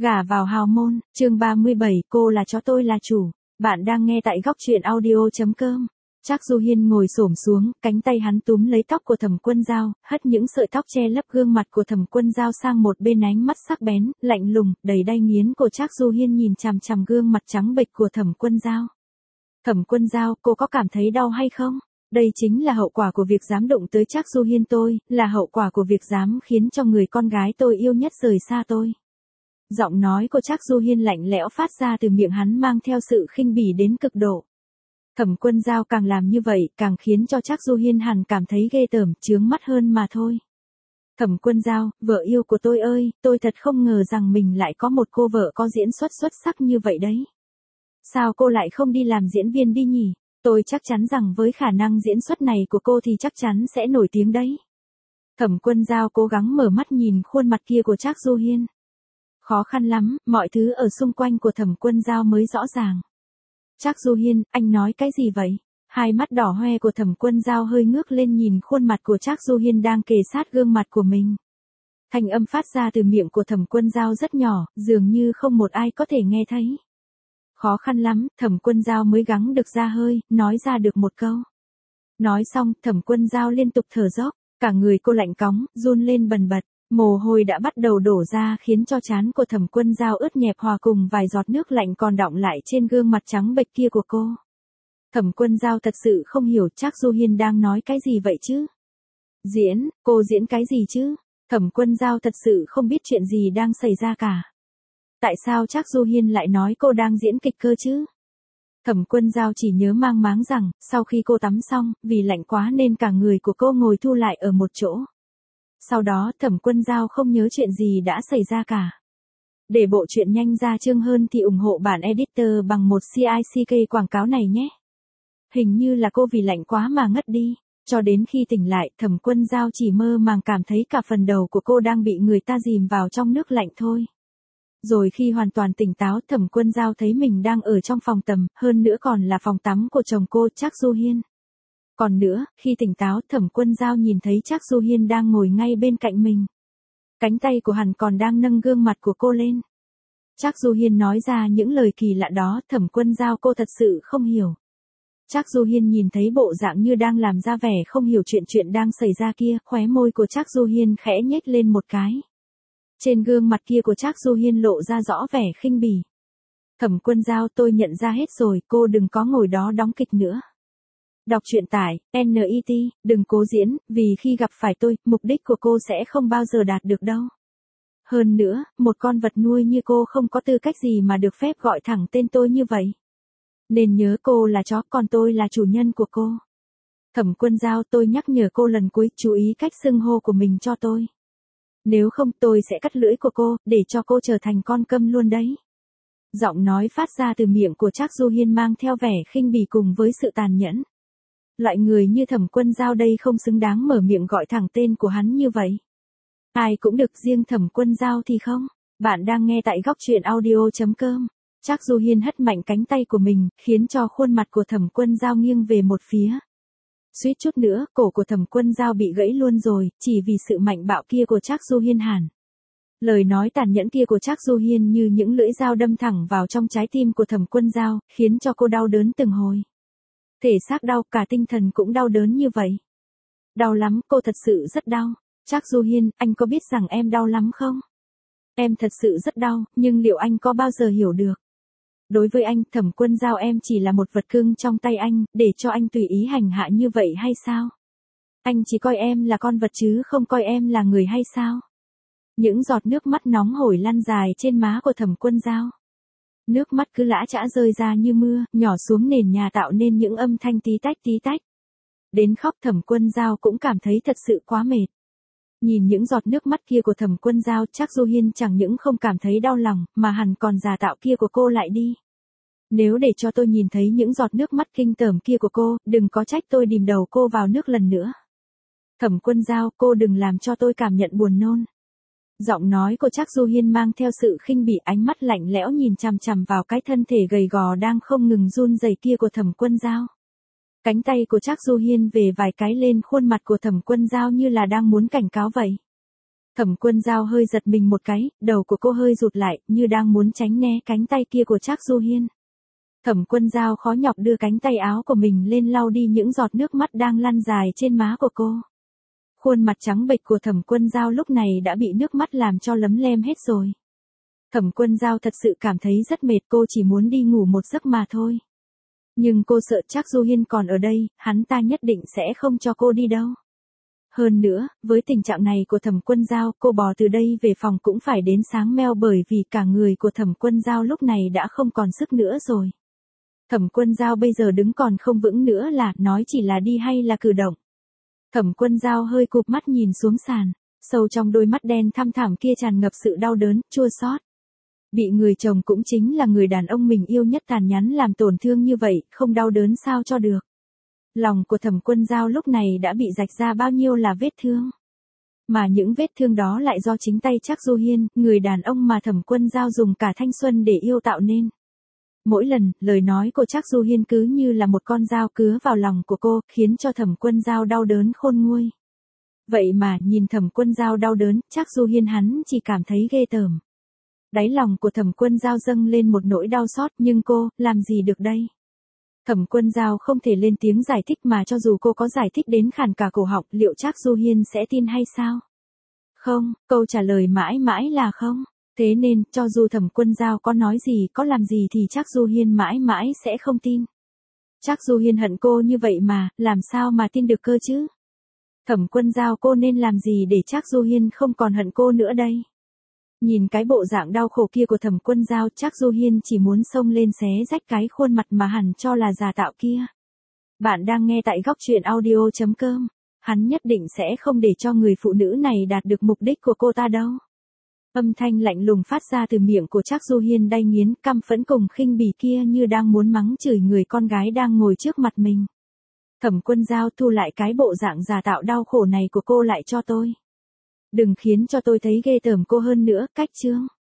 Gả vào hào môn, chương 37, cô là chó tôi là chủ. Bạn đang nghe tại góc truyện audio.com. Trác Du Hiên ngồi xổm xuống, cánh tay hắn túm lấy tóc của Thẩm Quân Dao, hất những sợi tóc che lấp gương mặt của Thẩm Quân Dao sang một bên, ánh mắt sắc bén, lạnh lùng, đầy đay nghiến của Trác Du Hiên nhìn chằm chằm gương mặt trắng bệch của Thẩm Quân Dao. Thẩm Quân Dao, cô có cảm thấy đau hay không? Đây chính là hậu quả của việc dám đụng tới Trác Du Hiên tôi, là hậu quả của việc dám khiến cho người con gái tôi yêu nhất rời xa tôi. Giọng nói của Trác Du Hiên lạnh lẽo phát ra từ miệng hắn mang theo sự khinh bỉ đến cực độ. Thẩm Quân Dao càng làm như vậy, càng khiến cho Trác Du Hiên hẳn cảm thấy ghê tởm, chướng mắt hơn mà thôi. Thẩm Quân Dao, vợ yêu của tôi ơi, tôi thật không ngờ rằng mình lại có một cô vợ có diễn xuất xuất sắc như vậy đấy. Sao cô lại không đi làm diễn viên đi nhỉ? Tôi chắc chắn rằng với khả năng diễn xuất này của cô thì chắc chắn sẽ nổi tiếng đấy. Thẩm Quân Dao cố gắng mở mắt nhìn khuôn mặt kia của Trác Du Hiên. Khó khăn lắm, mọi thứ ở xung quanh của Thẩm Quân Dao mới rõ ràng. Trác Du Hiên, anh nói cái gì vậy? Hai mắt đỏ hoe của Thẩm Quân Dao hơi ngước lên nhìn khuôn mặt của Trác Du Hiên đang kề sát gương mặt của mình. Thanh âm phát ra từ miệng của Thẩm Quân Dao rất nhỏ, dường như không một ai có thể nghe thấy. Khó khăn lắm, Thẩm Quân Dao mới gắng được ra hơi, nói ra được một câu. Nói xong, Thẩm Quân Dao liên tục thở dốc, cả người cô lạnh cóng, run lên bần bật. Mồ hôi đã bắt đầu đổ ra khiến cho trán của Thẩm Quân Dao ướt nhẹp hòa cùng vài giọt nước lạnh còn đọng lại trên gương mặt trắng bệch kia của cô. Thẩm Quân Dao thật sự không hiểu Trác Du Hiên đang nói cái gì vậy chứ? Cô diễn cái gì chứ? Thẩm Quân Dao thật sự không biết chuyện gì đang xảy ra cả. Tại sao Trác Du Hiên lại nói cô đang diễn kịch cơ chứ? Thẩm Quân Dao chỉ nhớ mang máng rằng, sau khi cô tắm xong, vì lạnh quá nên cả người của cô ngồi thu lại ở một chỗ. Sau đó Thẩm Quân Dao không nhớ chuyện gì đã xảy ra cả. Để bộ truyện nhanh ra chương hơn thì ủng hộ bản editor bằng một CICK quảng cáo này nhé. Hình như là cô vì lạnh quá mà ngất đi. Cho đến khi tỉnh lại, Thẩm Quân Dao chỉ mơ màng cảm thấy cả phần đầu của cô đang bị người ta dìm vào trong nước lạnh thôi. Rồi khi hoàn toàn tỉnh táo, Thẩm Quân Dao thấy mình đang ở trong phòng tắm, hơn nữa còn là phòng tắm của chồng cô, Trác Du Hiên. Còn nữa, khi tỉnh táo, Thẩm Quân Dao nhìn thấy Trác Du Hiên đang ngồi ngay bên cạnh mình. Cánh tay của hắn còn đang nâng gương mặt của cô lên. Trác Du Hiên nói ra những lời kỳ lạ đó, Thẩm Quân Dao cô thật sự không hiểu. Trác Du Hiên nhìn thấy bộ dạng như đang làm ra vẻ không hiểu chuyện đang xảy ra kia, khóe môi của Trác Du Hiên khẽ nhếch lên một cái. Trên gương mặt kia của Trác Du Hiên lộ ra rõ vẻ khinh bỉ. Thẩm Quân Dao, tôi nhận ra hết rồi, cô đừng có ngồi đó đóng kịch nữa. Đọc truyện tải, NET, đừng cố diễn, vì khi gặp phải tôi, mục đích của cô sẽ không bao giờ đạt được đâu. Hơn nữa, một con vật nuôi như cô không có tư cách gì mà được phép gọi thẳng tên tôi như vậy. Nên nhớ cô là chó, còn tôi là chủ nhân của cô. Thẩm Quân Dao, tôi nhắc nhở cô lần cuối, chú ý cách xưng hô của mình cho tôi. Nếu không tôi sẽ cắt lưỡi của cô, để cho cô trở thành con câm luôn đấy. Giọng nói phát ra từ miệng của Trác Du Hiên mang theo vẻ khinh bỉ cùng với sự tàn nhẫn. Loại người như Thẩm Quân Dao đây không xứng đáng mở miệng gọi thẳng tên của hắn như vậy. Ai cũng được, riêng Thẩm Quân Dao thì không. Bạn đang nghe tại góc truyện audio.com. Trác Du Hiên hất mạnh cánh tay của mình, khiến cho khuôn mặt của Thẩm Quân Dao nghiêng về một phía. Suýt chút nữa, cổ của Thẩm Quân Dao bị gãy luôn rồi, chỉ vì sự mạnh bạo kia của Trác Du Hiên hẳn. Lời nói tàn nhẫn kia của Trác Du Hiên như những lưỡi dao đâm thẳng vào trong trái tim của Thẩm Quân Dao, khiến cho cô đau đớn từng hồi. Thể xác đau, cả tinh thần cũng đau đớn như vậy. Đau lắm, cô thật sự rất đau. Trác Du Hiên, anh có biết rằng em đau lắm không? Em thật sự rất đau, nhưng liệu anh có bao giờ hiểu được? Đối với anh, Thẩm Quân Dao em chỉ là một vật cưng trong tay anh, để cho anh tùy ý hành hạ như vậy hay sao? Anh chỉ coi em là con vật chứ không coi em là người hay sao? Những giọt nước mắt nóng hổi lăn dài trên má của Thẩm Quân Dao. Nước mắt cứ lã chã rơi ra như mưa, nhỏ xuống nền nhà tạo nên những âm thanh tí tách tí tách. Đến khóc Thẩm Quân Dao cũng cảm thấy thật sự quá mệt. Nhìn những giọt nước mắt kia của Thẩm Quân Dao, Trác Du Hiên chẳng những không cảm thấy đau lòng, mà hẳn còn giả tạo kia của cô lại đi. Nếu để cho tôi nhìn thấy những giọt nước mắt kinh tởm kia của cô, đừng có trách tôi đìm đầu cô vào nước lần nữa. Thẩm Quân Dao, cô đừng làm cho tôi cảm nhận buồn nôn. Giọng nói của Trác Du Hiên mang theo sự khinh bỉ, ánh mắt lạnh lẽo nhìn chằm chằm vào cái thân thể gầy gò đang không ngừng run rẩy kia của Thẩm Quân Dao. Cánh tay của Trác Du Hiên về vài cái lên khuôn mặt của Thẩm Quân Dao như là đang muốn cảnh cáo vậy. Thẩm Quân Giao hơi giật mình một cái, đầu của cô hơi rụt lại, như đang muốn tránh né cánh tay kia của Trác Du Hiên. Thẩm Quân Giao khó nhọc đưa cánh tay áo của mình lên lau đi những giọt nước mắt đang lăn dài trên má của cô. Khuôn mặt trắng bệch của Thẩm Quân Giao lúc này đã bị nước mắt làm cho lấm lem hết rồi. Thẩm Quân Giao thật sự cảm thấy rất mệt, cô chỉ muốn đi ngủ một giấc mà thôi. Nhưng cô sợ Trác Du Hiên còn ở đây, hắn ta nhất định sẽ không cho cô đi đâu. Hơn nữa, với tình trạng này của Thẩm Quân Giao, cô bò từ đây về phòng cũng phải đến sáng meo bởi vì cả người của Thẩm Quân Giao lúc này đã không còn sức nữa rồi. Thẩm Quân Giao bây giờ đứng còn không vững nữa là, nói chỉ là đi hay là cử động. Thẩm Quân Giao hơi cụp mắt nhìn xuống sàn, sâu trong đôi mắt đen thăm thẳm kia tràn ngập sự đau đớn, chua xót. Bị người chồng cũng chính là người đàn ông mình yêu nhất tàn nhẫn làm tổn thương như vậy, không đau đớn sao cho được. Lòng của Thẩm Quân Giao lúc này đã bị rạch ra bao nhiêu là vết thương. Mà những vết thương đó lại do chính tay Trác Du Hiên, người đàn ông mà Thẩm Quân Giao dùng cả thanh xuân để yêu tạo nên. Mỗi lần, lời nói của Trác Du Hiên cứ như là một con dao cứa vào lòng của cô, khiến cho Thẩm Quân Giao đau đớn khôn nguôi. Vậy mà, nhìn Thẩm Quân Giao đau đớn, Trác Du Hiên hắn chỉ cảm thấy ghê tởm. Đáy lòng của Thẩm Quân Giao dâng lên một nỗi đau xót, nhưng cô, làm gì được đây? Thẩm Quân Giao không thể lên tiếng giải thích mà cho dù cô có giải thích đến khàn cả cổ họng, liệu Trác Du Hiên sẽ tin hay sao? Không, câu trả lời mãi mãi là không. Thế nên, cho dù Thẩm Quân Giao có nói gì, có làm gì thì Trác Du Hiên mãi mãi sẽ không tin. Trác Du Hiên hận cô như vậy mà, làm sao mà tin được cơ chứ? Thẩm Quân Giao, cô nên làm gì để Trác Du Hiên không còn hận cô nữa đây? Nhìn cái bộ dạng đau khổ kia của Thẩm Quân Giao, Trác Du Hiên chỉ muốn xông lên xé rách cái khuôn mặt mà hẳn cho là giả tạo kia. Bạn đang nghe tại góc truyện audio.com. Hắn nhất định sẽ không để cho người phụ nữ này đạt được mục đích của cô ta đâu. Âm thanh lạnh lùng phát ra từ miệng của Trác Du Hiên đay nghiến, căm phẫn cùng khinh bỉ kia như đang muốn mắng chửi người con gái đang ngồi trước mặt mình. Thẩm Quân Giao, thu lại cái bộ dạng giả tạo đau khổ này của cô lại cho tôi. Đừng khiến cho tôi thấy ghê tởm cô hơn nữa, cách chương.